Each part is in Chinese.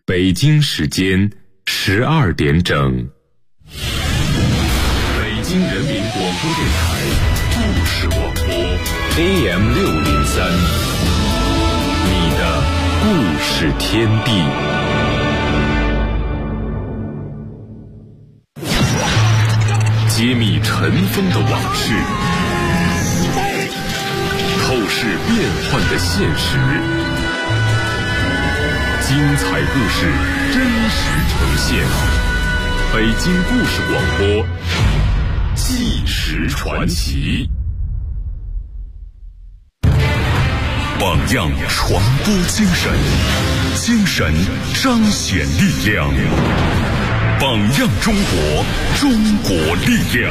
北京时间12点整。北京人民广播电台故事广播 AM603， 你的故事天地。揭秘尘封的往事，透视变幻的现实，精彩故事真实呈现。北京故事广播，纪实传奇。 榜样传播精神，精神彰显力量。榜样中国，中国力量。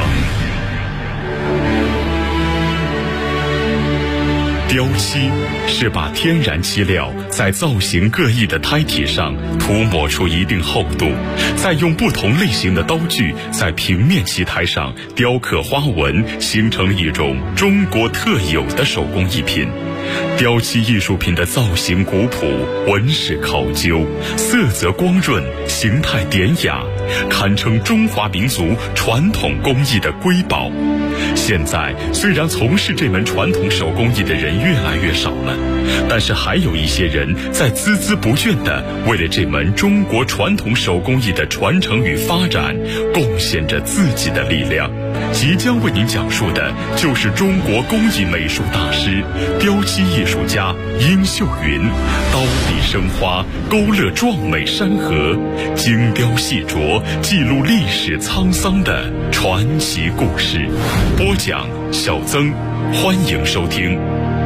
雕漆是把天然漆料在造型各异的胎体上涂抹出一定厚度，再用不同类型的刀具在平面漆胎上雕刻花纹，形成一种中国特有的手工艺品。雕漆艺术品的造型古朴，纹饰考究，色泽光润，形态典雅，堪称中华民族传统工艺的瑰宝。现在虽然从事这门传统手工艺的人越来越少了，但是还有一些人在孜孜不倦地为了这门中国传统手工艺的传承与发展贡献着自己的力量。即将为您讲述的就是中国工艺美术大师、雕漆艺术家殷秀云刀笔生花，勾勒壮美山河，精雕细琢，记录历史沧桑的传奇故事。播讲小曾，欢迎收听。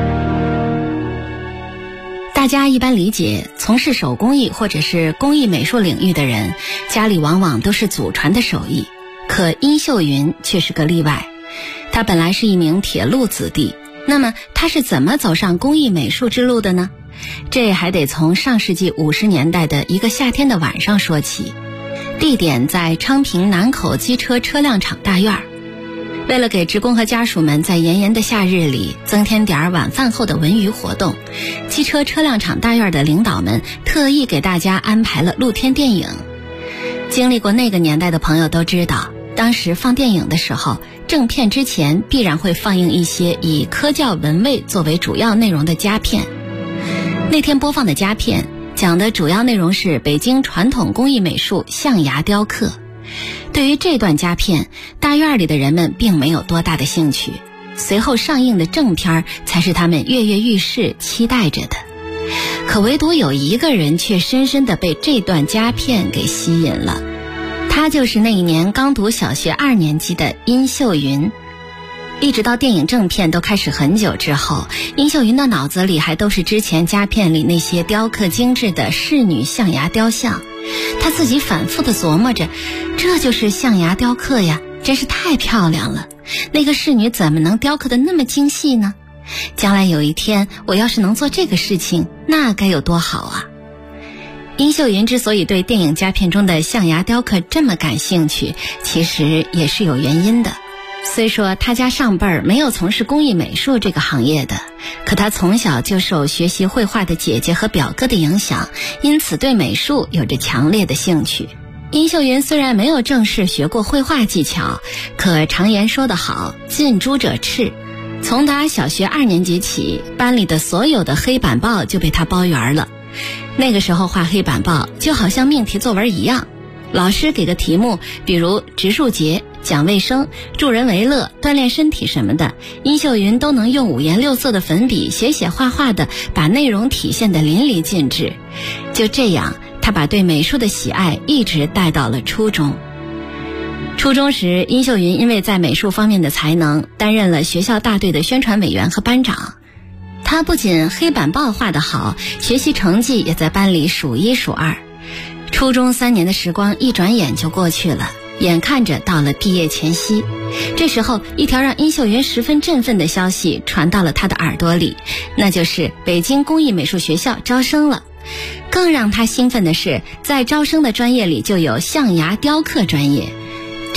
大家一般理解，从事手工艺或者是工艺美术领域的人，家里往往都是祖传的手艺。可殷秀云却是个例外，他本来是一名铁路子弟，那么他是怎么走上工艺美术之路的呢？这还得从上世纪50年代的一个夏天的晚上说起。地点在昌平南口机车车辆厂大院。为了给职工和家属们在炎炎的夏日里增添点晚饭后的文娱活动，机车车辆厂大院的领导们特意给大家安排了露天电影。经历过那个年代的朋友都知道，当时放电影的时候，正片之前必然会放映一些以科教文卫作为主要内容的佳片。那天播放的佳片讲的主要内容是北京传统工艺美术象牙雕刻。对于这段佳片，大院里的人们并没有多大的兴趣，随后上映的正片才是他们跃跃欲试期待着的。可唯独有一个人却深深地被这段佳片给吸引了，他就是那一年刚读小学2年级的殷秀云。一直到电影正片都开始很久之后，殷秀云的脑子里还都是之前佳片里那些雕刻精致的仕女象牙雕像。他自己反复地琢磨着，这就是象牙雕刻呀，真是太漂亮了。那个仕女怎么能雕刻得那么精细呢？将来有一天我要是能做这个事情，那该有多好啊。殷秀云之所以对电影佳片中的象牙雕刻这么感兴趣，其实也是有原因的。虽说他家上辈儿没有从事工艺美术这个行业的，可他从小就受学习绘画的姐姐和表哥的影响，因此对美术有着强烈的兴趣。殷秀云虽然没有正式学过绘画技巧，可常言说得好，近朱者赤。从他小学2年级起，班里的所有的黑板报就被他包圆了。那个时候画黑板报就好像命题作文一样，老师给个题目，比如植树节、讲卫生、助人为乐、锻炼身体什么的，殷秀云都能用5颜6色的粉笔写写画画的把内容体现得淋漓尽致。就这样，他把对美术的喜爱一直带到了初中。初中时，殷秀云因为在美术方面的才能，担任了学校大队的宣传委员和班长。他不仅黑板报画得好，学习成绩也在班里数1数2。初中3年的时光一转眼就过去了，眼看着到了毕业前夕。这时候，一条让殷秀云十分振奋的消息传到了他的耳朵里，那就是北京工艺美术学校招生了。更让他兴奋的是，在招生的专业里就有象牙雕刻专业。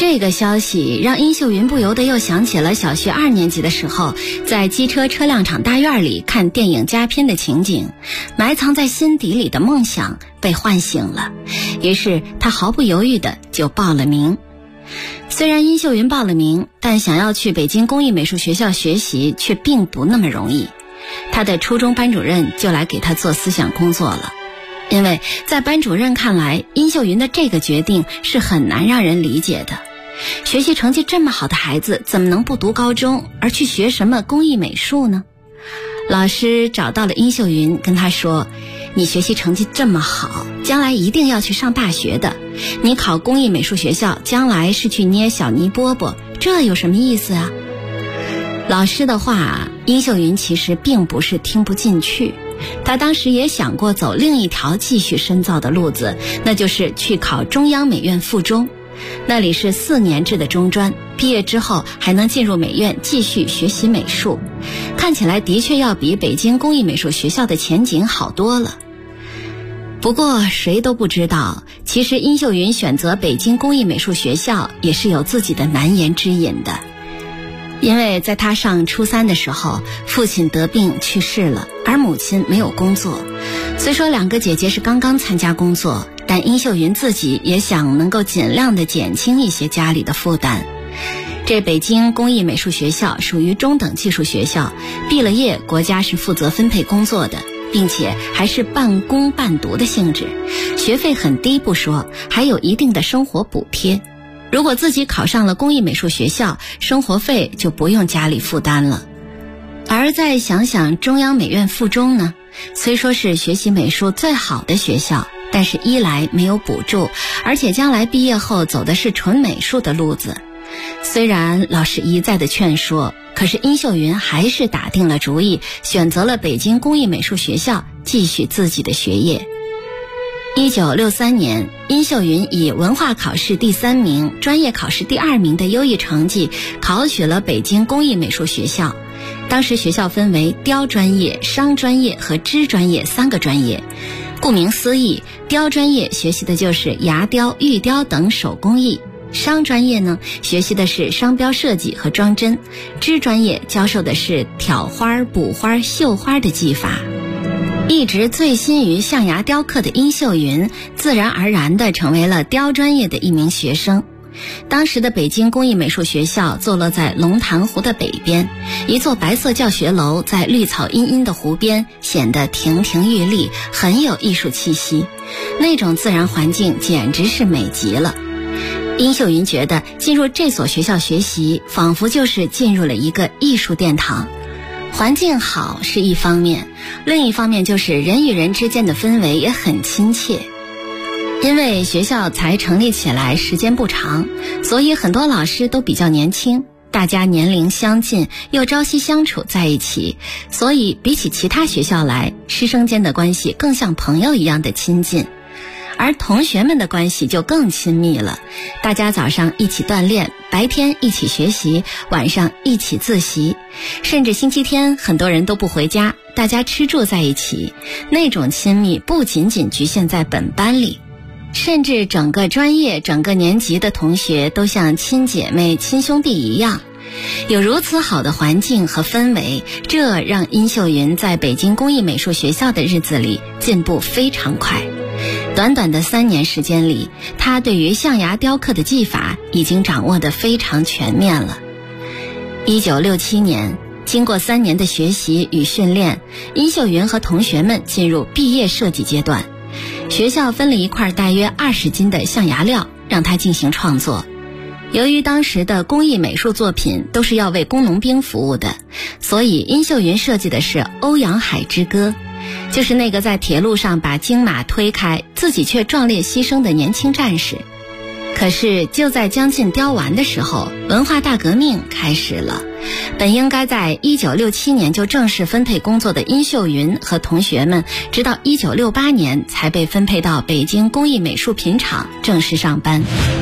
这个消息让殷秀云不由得又想起了小学2年级的时候，在机车车辆厂大院里看电影佳片的情景，埋藏在心底里的梦想被唤醒了。于是她毫不犹豫地就报了名。虽然殷秀云报了名，但想要去北京工艺美术学校学习却并不那么容易。她的初中班主任就来给她做思想工作了。因为在班主任看来，殷秀云的这个决定是很难让人理解的。学习成绩这么好的孩子，怎么能不读高中而去学什么工艺美术呢？老师找到了殷秀云，跟她说，你学习成绩这么好，将来一定要去上大学的。你考工艺美术学校，将来是去捏小泥饽饽，这有什么意思啊？老师的话，殷秀云其实并不是听不进去。他当时也想过走另一条继续深造的路子，那就是去考中央美院附中，那里是4年制的中专，毕业之后还能进入美院继续学习美术，看起来的确要比北京工艺美术学校的前景好多了。不过谁都不知道，其实殷秀云选择北京工艺美术学校也是有自己的难言之隐的。因为在他上初3的时候，父亲得病去世了，而母亲没有工作。虽说2个姐姐是刚刚参加工作，但殷秀云自己也想能够尽量的减轻一些家里的负担。这北京工艺美术学校属于中等技术学校，毕了业国家是负责分配工作的，并且还是半工半读的性质，学费很低不说，还有一定的生活补贴。如果自己考上了工艺美术学校，生活费就不用家里负担了。而再想想中央美院附中呢，虽说是学习美术最好的学校，但是一来没有补助，而且将来毕业后走的是纯美术的路子。虽然老师一再的劝说，可是殷秀云还是打定了主意，选择了北京工艺美术学校继续自己的学业。1963年，殷秀云以文化考试第3名、专业考试第2名的优异成绩考取了北京工艺美术学校。当时学校分为雕专业、商专业和织专业3个专业。顾名思义，雕专业学习的就是牙雕、玉雕等手工艺，商专业呢学习的是商标设计和装帧，织专业教授的是挑花、补花、绣花的技法。一直醉心于象牙雕刻的殷秀云，自然而然地成为了雕专业的一名学生。当时的北京工艺美术学校坐落在龙潭湖的北边，一座白色教学楼在绿草茵茵的湖边，显得亭亭玉立，很有艺术气息。那种自然环境简直是美极了。殷秀云觉得进入这所学校学习，仿佛就是进入了一个艺术殿堂。环境好是一方面，另一方面就是人与人之间的氛围也很亲切。因为学校才成立起来时间不长，所以很多老师都比较年轻，大家年龄相近，又朝夕相处在一起，所以比起其他学校来，师生间的关系更像朋友一样的亲近。而同学们的关系就更亲密了，大家早上一起锻炼，白天一起学习，晚上一起自习，甚至星期天很多人都不回家，大家吃住在一起。那种亲密不仅仅局限在本班里，甚至整个专业、整个年级的同学都像亲姐妹、亲兄弟一样。有如此好的环境和氛围，这让殷秀云在北京工艺美术学校的日子里进步非常快。短短的3年时间里，他对于象牙雕刻的技法已经掌握得非常全面了。1967年，经过3年的学习与训练，殷秀云和同学们进入毕业设计阶段。学校分了一块大约20斤的象牙料，让他进行创作。由于当时的工艺美术作品都是要为工农兵服务的，所以殷秀云设计的是《欧阳海之歌》，就是那个在铁路上把金马推开，自己却壮烈牺牲的年轻战士。可是就在将近雕完的时候，文化大革命开始了。本应该在1967年就正式分配工作的殷秀云和同学们，直到1968年才被分配到北京工艺美术品厂正式上班。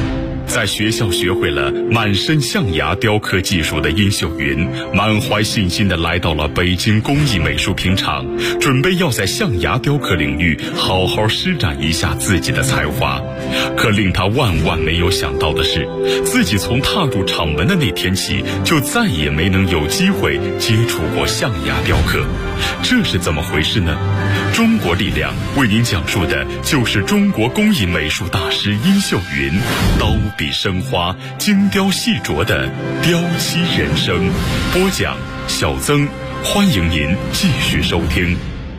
在学校学会了满身象牙雕刻技术的殷秀云，满怀信心地来到了北京工艺美术品厂，准备要在象牙雕刻领域好好施展一下自己的才华。可令他万万没有想到的是，自己从踏入厂门的那天起，就再也没能有机会接触过象牙雕刻。这是怎么回事呢？中国力量为您讲述的就是中国工艺美术大师殷秀云刀笔生花、精雕细琢的雕漆人生。播讲小曾，欢迎您继续收听。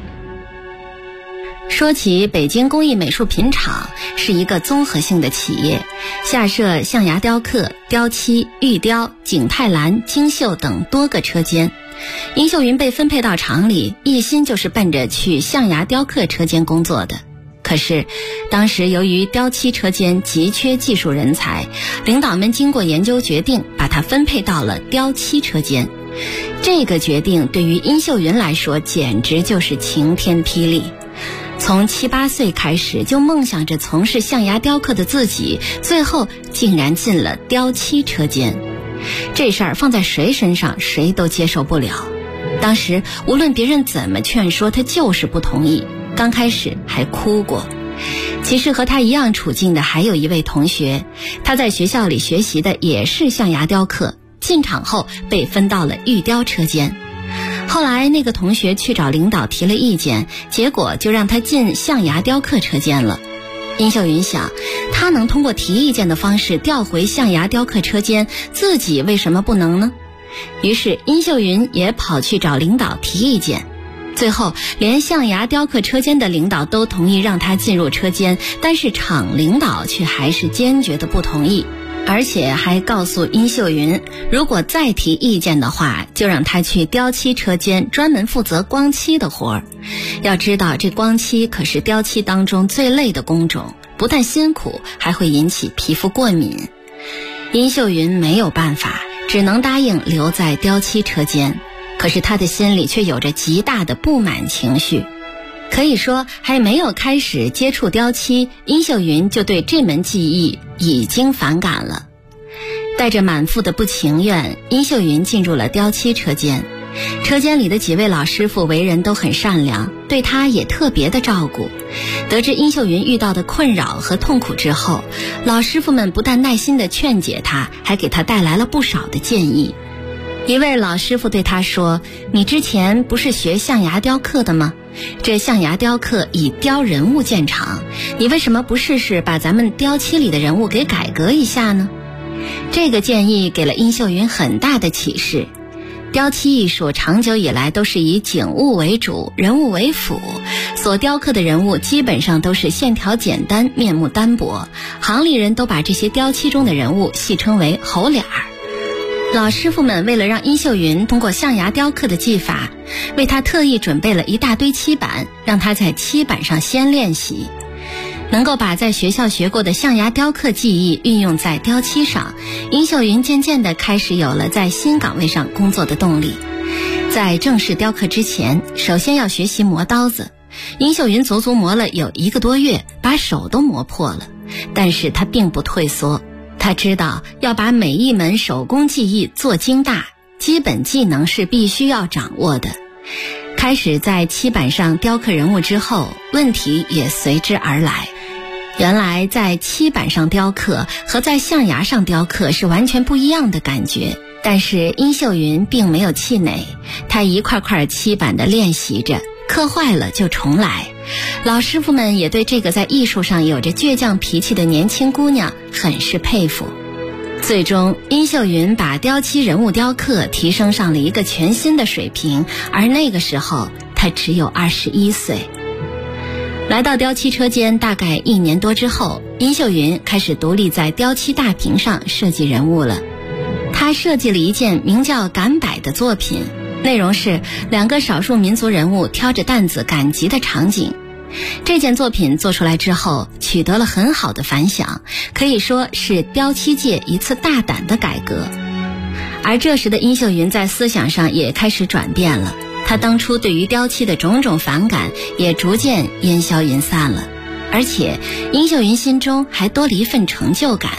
说起北京工艺美术品厂，是一个综合性的企业，下设象牙雕刻、雕漆、玉雕、景泰蓝、精绣等多个车间。殷秀云被分配到厂里，一心就是奔着去象牙雕刻车间工作的。可是当时由于雕漆车间急缺技术人才，领导们经过研究决定，把他分配到了雕漆车间。这个决定对于殷秀云来说简直就是晴天霹雳。从7、8岁开始就梦想着从事象牙雕刻的自己，最后竟然进了雕漆车间。这事儿放在谁身上谁都接受不了。当时无论别人怎么劝说，他就是不同意，刚开始还哭过。其实和他一样处境的还有一位同学，他在学校里学习的也是象牙雕刻，进厂后被分到了玉雕车间。后来那个同学去找领导提了意见，结果就让他进象牙雕刻车间了。殷秀云想，他能通过提意见的方式调回象牙雕刻车间，自己为什么不能呢？于是殷秀云也跑去找领导提意见。最后连象牙雕刻车间的领导都同意让他进入车间，但是厂领导却还是坚决的不同意，而且还告诉殷秀云，如果再提意见的话，就让他去雕漆车间专门负责光漆的活儿。要知道，这光漆可是雕漆当中最累的工种，不但辛苦，还会引起皮肤过敏。殷秀云没有办法，只能答应留在雕漆车间。可是他的心里却有着极大的不满情绪。可以说，还没有开始接触雕漆，殷秀云就对这门技艺已经反感了。带着满腹的不情愿，殷秀云进入了雕漆车间。车间里的几位老师傅为人都很善良，对他也特别的照顾。得知殷秀云遇到的困扰和痛苦之后，老师傅们不但耐心地劝解他，还给他带来了不少的建议。一位老师傅对他说，你之前不是学象牙雕刻的吗？这象牙雕刻以雕人物见长，你为什么不试试把咱们雕漆里的人物给改革一下呢？这个建议给了殷秀云很大的启示。雕漆艺术长久以来都是以景物为主，人物为辅，所雕刻的人物基本上都是线条简单，面目单薄，行里人都把这些雕漆中的人物戏称为猴脸儿。老师傅们为了让殷秀云通过象牙雕刻的技法，为他特意准备了一大堆漆板，让他在漆板上先练习。能够把在学校学过的象牙雕刻技艺运用在雕漆上，殷秀云渐渐地开始有了在新岗位上工作的动力。在正式雕刻之前，首先要学习磨刀子。殷秀云足足磨了有1个多月，把手都磨破了，但是他并不退缩。他知道要把每一门手工技艺做精大，基本技能是必须要掌握的。开始在漆板上雕刻人物之后，问题也随之而来。原来在漆板上雕刻和在象牙上雕刻是完全不一样的感觉，但是殷秀云并没有气馁，她一块块漆板的练习着，刻坏了就重来。老师傅们也对这个在艺术上有着倔强脾气的年轻姑娘很是佩服。最终，殷秀云把雕漆人物雕刻提升上了一个全新的水平，而那个时候她只有21岁。来到雕漆车间大概1年多之后，殷秀云开始独立在雕漆大屏上设计人物了。她设计了一件名叫《赶摆》的作品，内容是2个少数民族人物挑着担子赶集的场景。这件作品做出来之后，取得了很好的反响，可以说是雕漆界一次大胆的改革。而这时的殷秀云在思想上也开始转变了，她当初对于雕漆的种种反感也逐渐烟消云散了，而且殷秀云心中还多了一份成就感。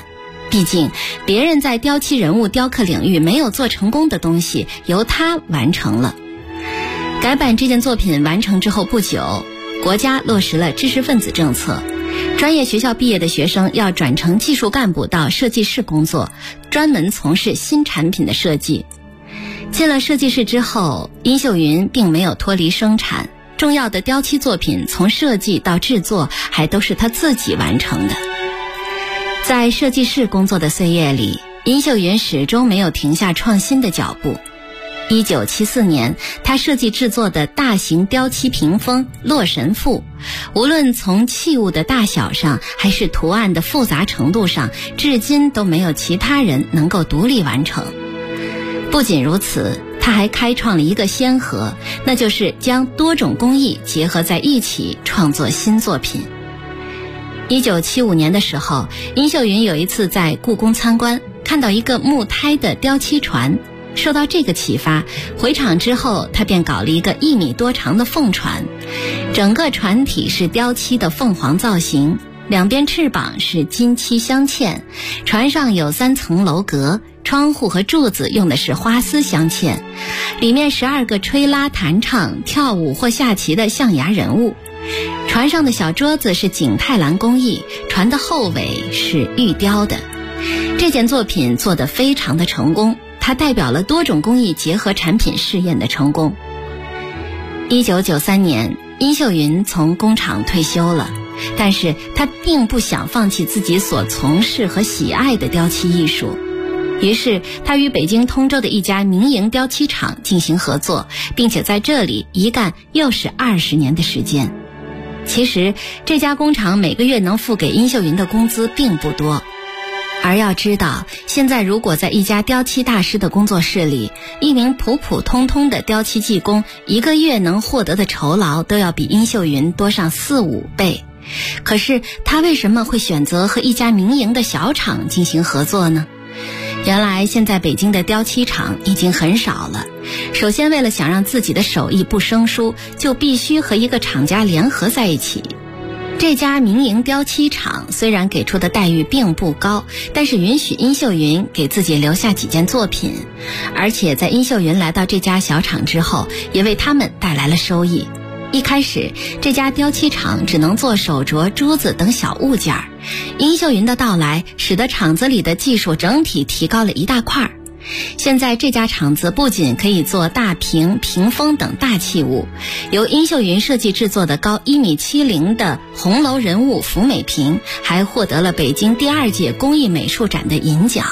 毕竟别人在雕漆人物雕刻领域没有做成功的东西，由他完成了。改版这件作品完成之后不久，国家落实了知识分子政策，专业学校毕业的学生要转成技术干部到设计室工作，专门从事新产品的设计。进了设计室之后，殷秀云并没有脱离生产，重要的雕漆作品从设计到制作还都是他自己完成的。在设计室工作的岁月里，殷秀云始终没有停下创新的脚步。1974年，他设计制作的大型雕漆屏风《洛神赋》，无论从器物的大小上，还是图案的复杂程度上，至今都没有其他人能够独立完成。不仅如此，他还开创了一个先河，那就是将多种工艺结合在一起，创作新作品。1975年的时候，殷秀云有一次在故宫参观，看到一个木胎的雕漆船，受到这个启发，回厂之后他便搞了一个1米多长的凤船，整个船体是雕漆的凤凰造型，两边翅膀是金漆镶嵌，船上有3层楼阁，窗户和柱子用的是花丝镶嵌，里面12个吹拉弹唱跳舞或下棋的象牙人物。船上的小桌子是景泰蓝工艺，船的后尾是玉雕的。这件作品做得非常的成功，它代表了多种工艺结合产品试验的成功。1993年，殷秀云从工厂退休了，但是他并不想放弃自己所从事和喜爱的雕漆艺术。于是他与北京通州的一家民营雕漆厂进行合作，并且在这里一干又是20年的时间。其实这家工厂每个月能付给殷秀云的工资并不多，而要知道，现在如果在一家雕漆大师的工作室里，一名普普通通的雕漆技工一个月能获得的酬劳都要比殷秀云多上4-5倍。可是他为什么会选择和一家民营的小厂进行合作呢？原来现在北京的雕漆厂已经很少了，首先为了想让自己的手艺不生疏，就必须和一个厂家联合在一起。这家民营雕漆厂虽然给出的待遇并不高，但是允许殷秀云给自己留下几件作品，而且在殷秀云来到这家小厂之后，也为他们带来了收益。一开始这家雕漆厂只能做手镯、珠子等小物件，殷秀云的到来使得厂子里的技术整体提高了一大块。现在这家厂子不仅可以做大瓶、屏风等大器物，由殷秀云设计制作的高1.70米的红楼人物福美瓶还获得了北京第2届工艺美术展的银奖。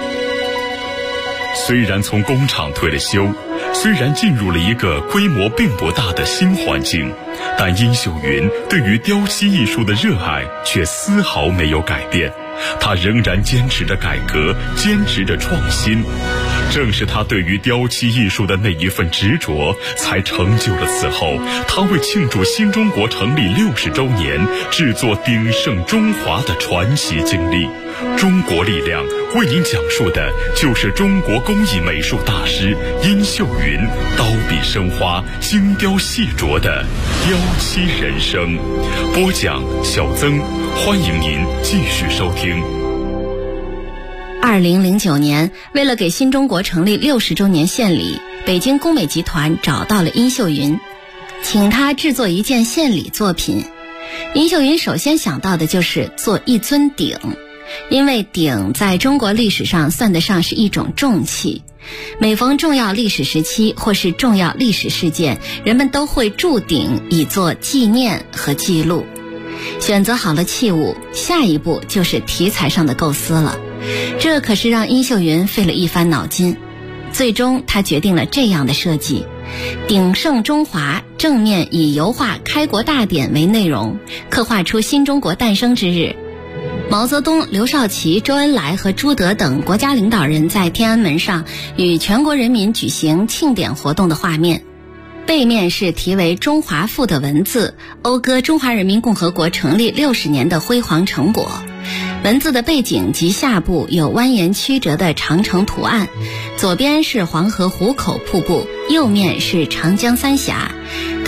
虽然从工厂退了休，虽然进入了一个规模并不大的新环境，但殷秀云对于雕漆艺术的热爱却丝毫没有改变，他仍然坚持着改革，坚持着创新。正是他对于雕漆艺术的那一份执着，才成就了此后他为庆祝新中国成立60周年制作鼎盛中华的传奇经历。中国力量为您讲述的就是中国工艺美术大师殷秀云刀笔生花、精雕细琢的雕漆人生。播讲小曾，欢迎您继续收听。 2009年，为了给新中国成立60周年献礼，北京工美集团找到了殷秀云，请他制作一件献礼作品。殷秀云首先想到的就是做一尊鼎，因为鼎在中国历史上算得上是一种重器，每逢重要历史时期或是重要历史事件，人们都会铸鼎以作纪念和记录。选择好了器物，下一步就是题材上的构思了。这可是让殷秀云费了一番脑筋，最终他决定了这样的设计：鼎盛中华，正面以油画开国大典为内容，刻画出新中国诞生之日。毛泽东、刘少奇、周恩来和朱德等国家领导人在天安门上与全国人民举行庆典活动的画面，背面是题为中华赋的文字，讴歌中华人民共和国成立60年的辉煌成果。文字的背景及下部有蜿蜒曲折的长城图案，左边是黄河壶口瀑布，右面是长江三峡。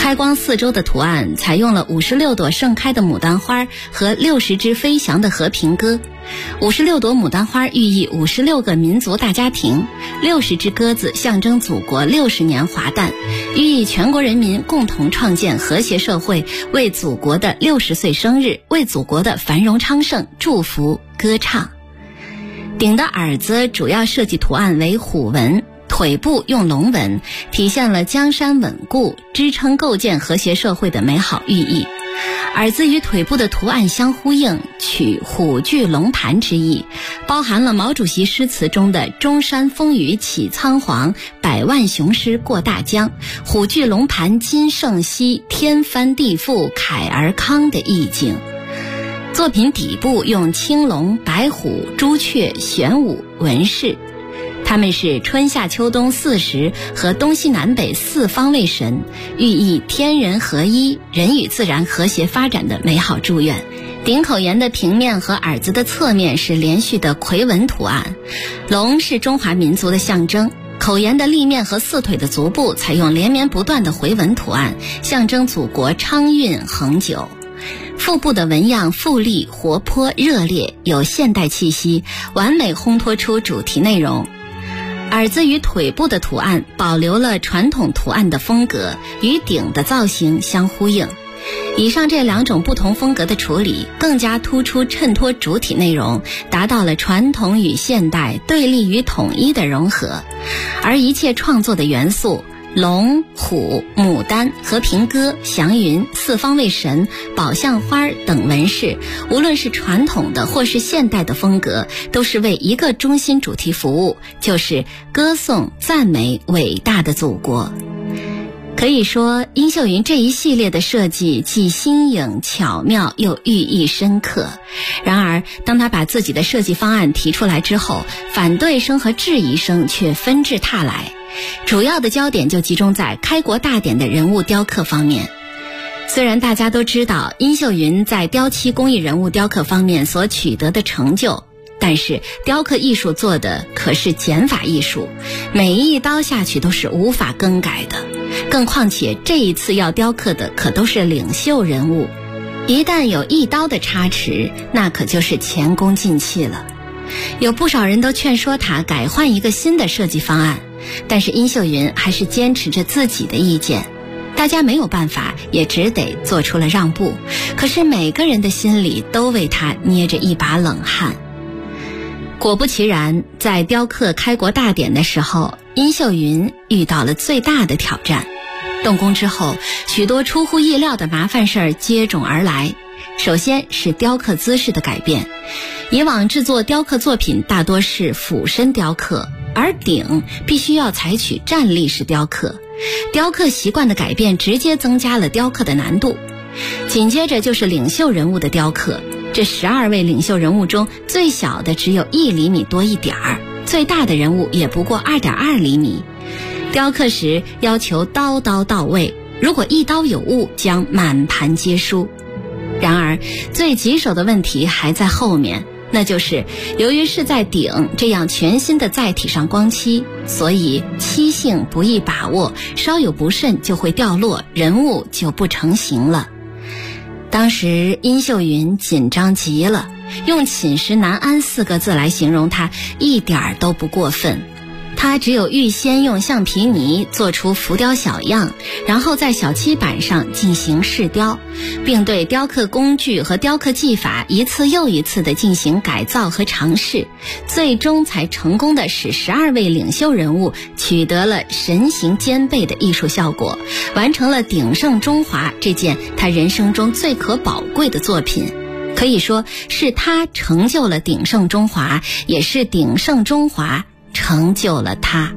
开光四周的图案采用了56朵盛开的牡丹花和60只飞翔的和平鸽。56朵牡丹花寓意56个民族大家庭，60只鸽子象征祖国60年华诞，寓意全国人民共同创建和谐社会，为祖国的60岁生日，为祖国的繁荣昌盛祝福歌唱。鼎的耳子主要设计图案为虎纹，腿部用龙纹，体现了江山稳固、支撑构建和谐社会的美好寓意。耳子与腿部的图案相呼应，取虎踞龙盘之意，包含了毛主席诗词中的中山风雨起苍黄，百万雄师过大江，虎踞龙盘今盛熙，天翻地覆凯而康的意境。作品底部用青龙、白虎、朱雀、玄武纹饰，他们是春夏秋冬四时和东西南北四方位神，寓意天人合一、人与自然和谐发展的美好祝愿。顶口沿的平面和耳子的侧面是连续的魁纹图案，龙是中华民族的象征。口沿的立面和四腿的足部采用连绵不断的回纹图案，象征祖国昌运恒久。腹部的纹样富丽、活泼、热烈，有现代气息，完美烘托出主题内容。耳子与腿部的图案保留了传统图案的风格，与鼎的造型相呼应。以上这两种不同风格的处理，更加突出衬托主体内容，达到了传统与现代、对立与统一的融合。而一切创作的元素，龙、虎、牡丹、和平鸽、祥云、四方位神、宝相花等纹饰，无论是传统的或是现代的风格，都是为一个中心主题服务，就是歌颂、赞美伟大的祖国。可以说，殷秀云这一系列的设计既新颖巧妙，又寓意深刻。然而，当他把自己的设计方案提出来之后，反对声和质疑声却纷至沓来。主要的焦点就集中在开国大典的人物雕刻方面。虽然大家都知道殷秀云在雕漆工艺人物雕刻方面所取得的成就，但是雕刻艺术做的可是减法艺术，每一刀下去都是无法更改的。更况且这一次要雕刻的可都是领袖人物，一旦有一刀的差池，那可就是前功尽弃了。有不少人都劝说他改换一个新的设计方案，但是殷秀云还是坚持着自己的意见，大家没有办法，也只得做出了让步。可是每个人的心里都为他捏着一把冷汗。果不其然，在雕刻开国大典的时候，殷秀云遇到了最大的挑战。动工之后，许多出乎意料的麻烦事儿接踵而来。首先是雕刻姿势的改变，以往制作雕刻作品大多是俯身雕刻，而鼎必须要采取站立式雕刻。雕刻习惯的改变直接增加了雕刻的难度。紧接着就是领袖人物的雕刻，这12位领袖人物中，最小的只有1厘米多一点儿，最大的人物也不过2.2厘米。雕刻时要求刀刀到位，如果一刀有误，将满盘皆输。然而最棘手的问题还在后面，那就是由于是在鼎这样全新的载体上光漆，所以漆性不易把握，稍有不慎就会掉落，人物就不成形了。当时殷秀云紧张极了，用寝食难安4个字来形容它一点儿都不过分。他只有预先用橡皮泥做出浮雕小样，然后在小漆板上进行试雕，并对雕刻工具和雕刻技法一次又一次地进行改造和尝试，最终才成功地使12位领袖人物取得了神形兼备的艺术效果，完成了鼎盛中华这件他人生中最可宝贵的作品。可以说是他成就了鼎盛中华，也是鼎盛中华成就了他。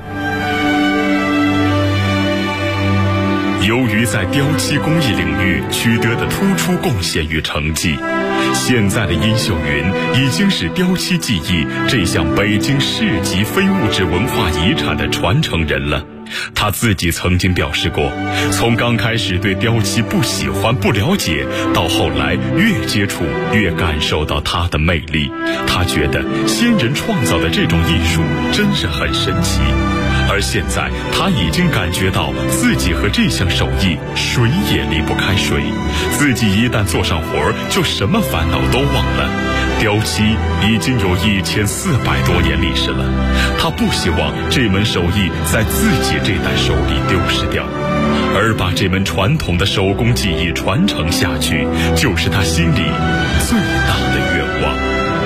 由于在雕漆工艺领域取得的突出贡献与成绩，现在的殷秀云已经是雕漆技艺这项北京市级非物质文化遗产的传承人了。他自己曾经表示过，从刚开始对雕漆不喜欢不了解，到后来越接触越感受到它的魅力。他觉得先人创造的这种艺术真是很神奇， 而现在他已经感觉到自己和这项手艺谁也离不开谁，自己一旦做上活就什么烦恼都忘了。雕漆已经有1400多年历史了，他不希望这门手艺在自己这代手里丢失掉，而把这门传统的手工技艺传承下去，就是他心里最大的愿望。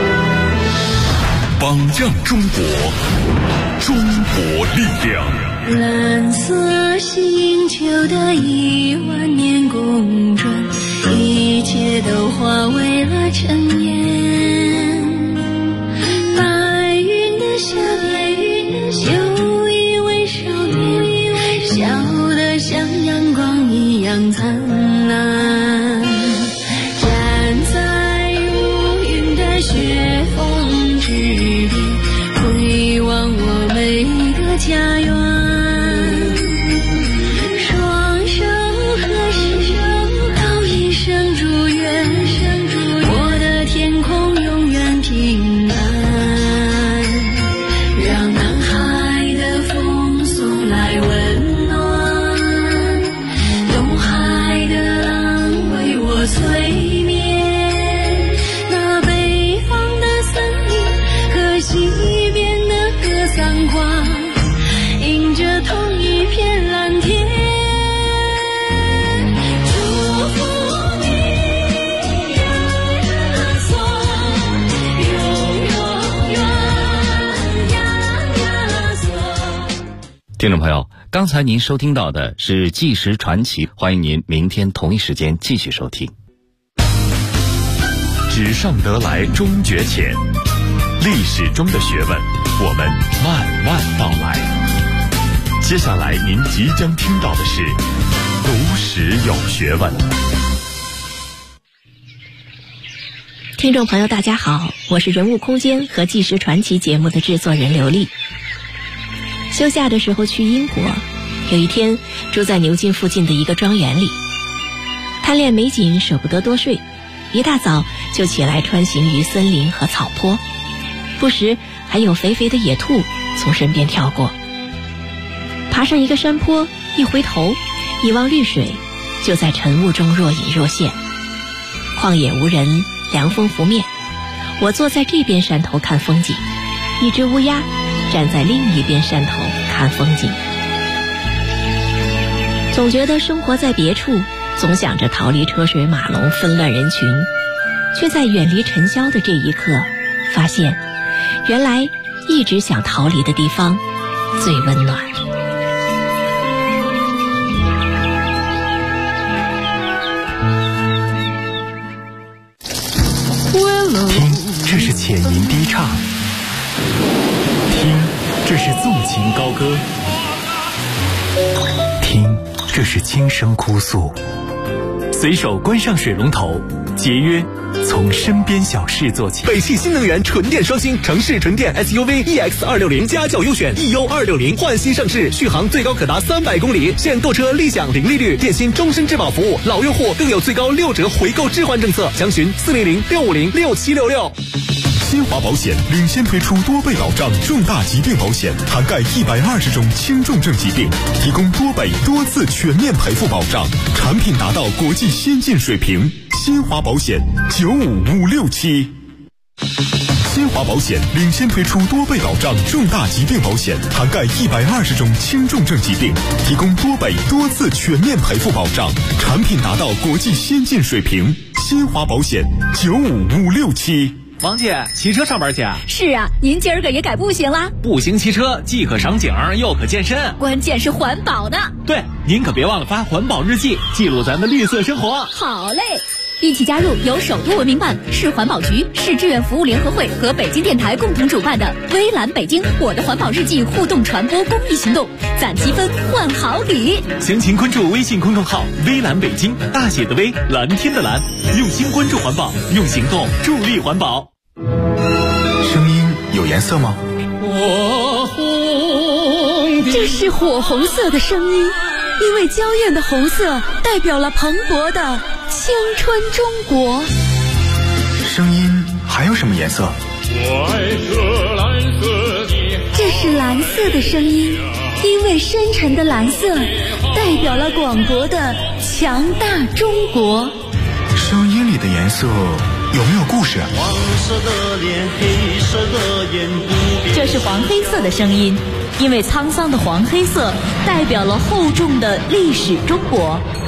榜样中国，中国力量。 蓝色星球的10000年公转，一切都化为了尘烟。白云的下面有一位少年，笑得像阳光一样灿烂。站在无云的雪峰之巅，回望我每个家园。 听众朋友，刚才您收听到的是纪实传奇，欢迎您明天同一时间继续收听。 纸上得来终觉浅，历史中的学问，我们慢慢道来。接下来您即将听到的是读史有学问。 听众朋友大家好，我是人物空间和纪实传奇节目的制作人刘丽。休假的时候去英国，有一天住在牛津附近的一个庄园里，贪恋美景舍不得多睡，一大早就起来穿行于森林和草坡，不时还有肥肥的野兔从身边跳过。爬上一个山坡，一回头一望绿水，就在晨雾中若隐若现。旷野无人，凉风拂面，我坐在这边山头看风景，一只乌鸦站在另一边山头看风景。总觉得生活在别处，总想着逃离车水马龙纷乱人群，却在远离尘嚣的这一刻，发现原来一直想逃离的地方最温暖。 听，这是浅吟低唱；听，这是纵情高歌；听，这是轻声哭诉。随手关上水龙头，节约从身边小事做起。 北汽新能源纯电双星，城市纯电 SUV EX260家轿优选 EU260换新上市，续航最高可达300公里，现购车立享零利率，电信终身质保服务，老用户更有最高6折回购置换政策，详询400-650-6766。 新华保险领先推出多倍保障重大疾病保险，涵盖120种轻重症疾病，提供多倍多次全面赔付保障，产品达到国际先进水平。新华保险95567。新华保险领先推出多倍保障重大疾病保险，涵盖120种轻重症疾病，提供多倍多次全面赔付保障，产品达到国际先进水平。新华保险95567。 王姐，骑车上班去啊？ 是啊，您今儿个也改步行啦？ 步行骑车既可赏景又可健身， 关键是环保呢。 对，您可别忘了发环保日记，记录咱的绿色生活。 好嘞，一起加入由首都文明办、市环保局、市志愿服务联合会和北京电台共同主办的微蓝北京我的环保日记互动传播公益行动，攒积分换好礼。 详情关注微信公众号微蓝北京，大写的微，蓝天的蓝，用心关注环保，用行动助力环保。 声音有颜色吗？ 这是火红色的声音，因为娇艳的红色代表了蓬勃的青春中国。 声音还有什么颜色？ 这是蓝色的声音， 因为深沉的蓝色代表了广博的强大中国。 声音里的颜色有没有故事？ 黄色的脸，黑色的眼， 这是黄黑色的声音，因为沧桑的黄黑色代表了厚重的历史中国。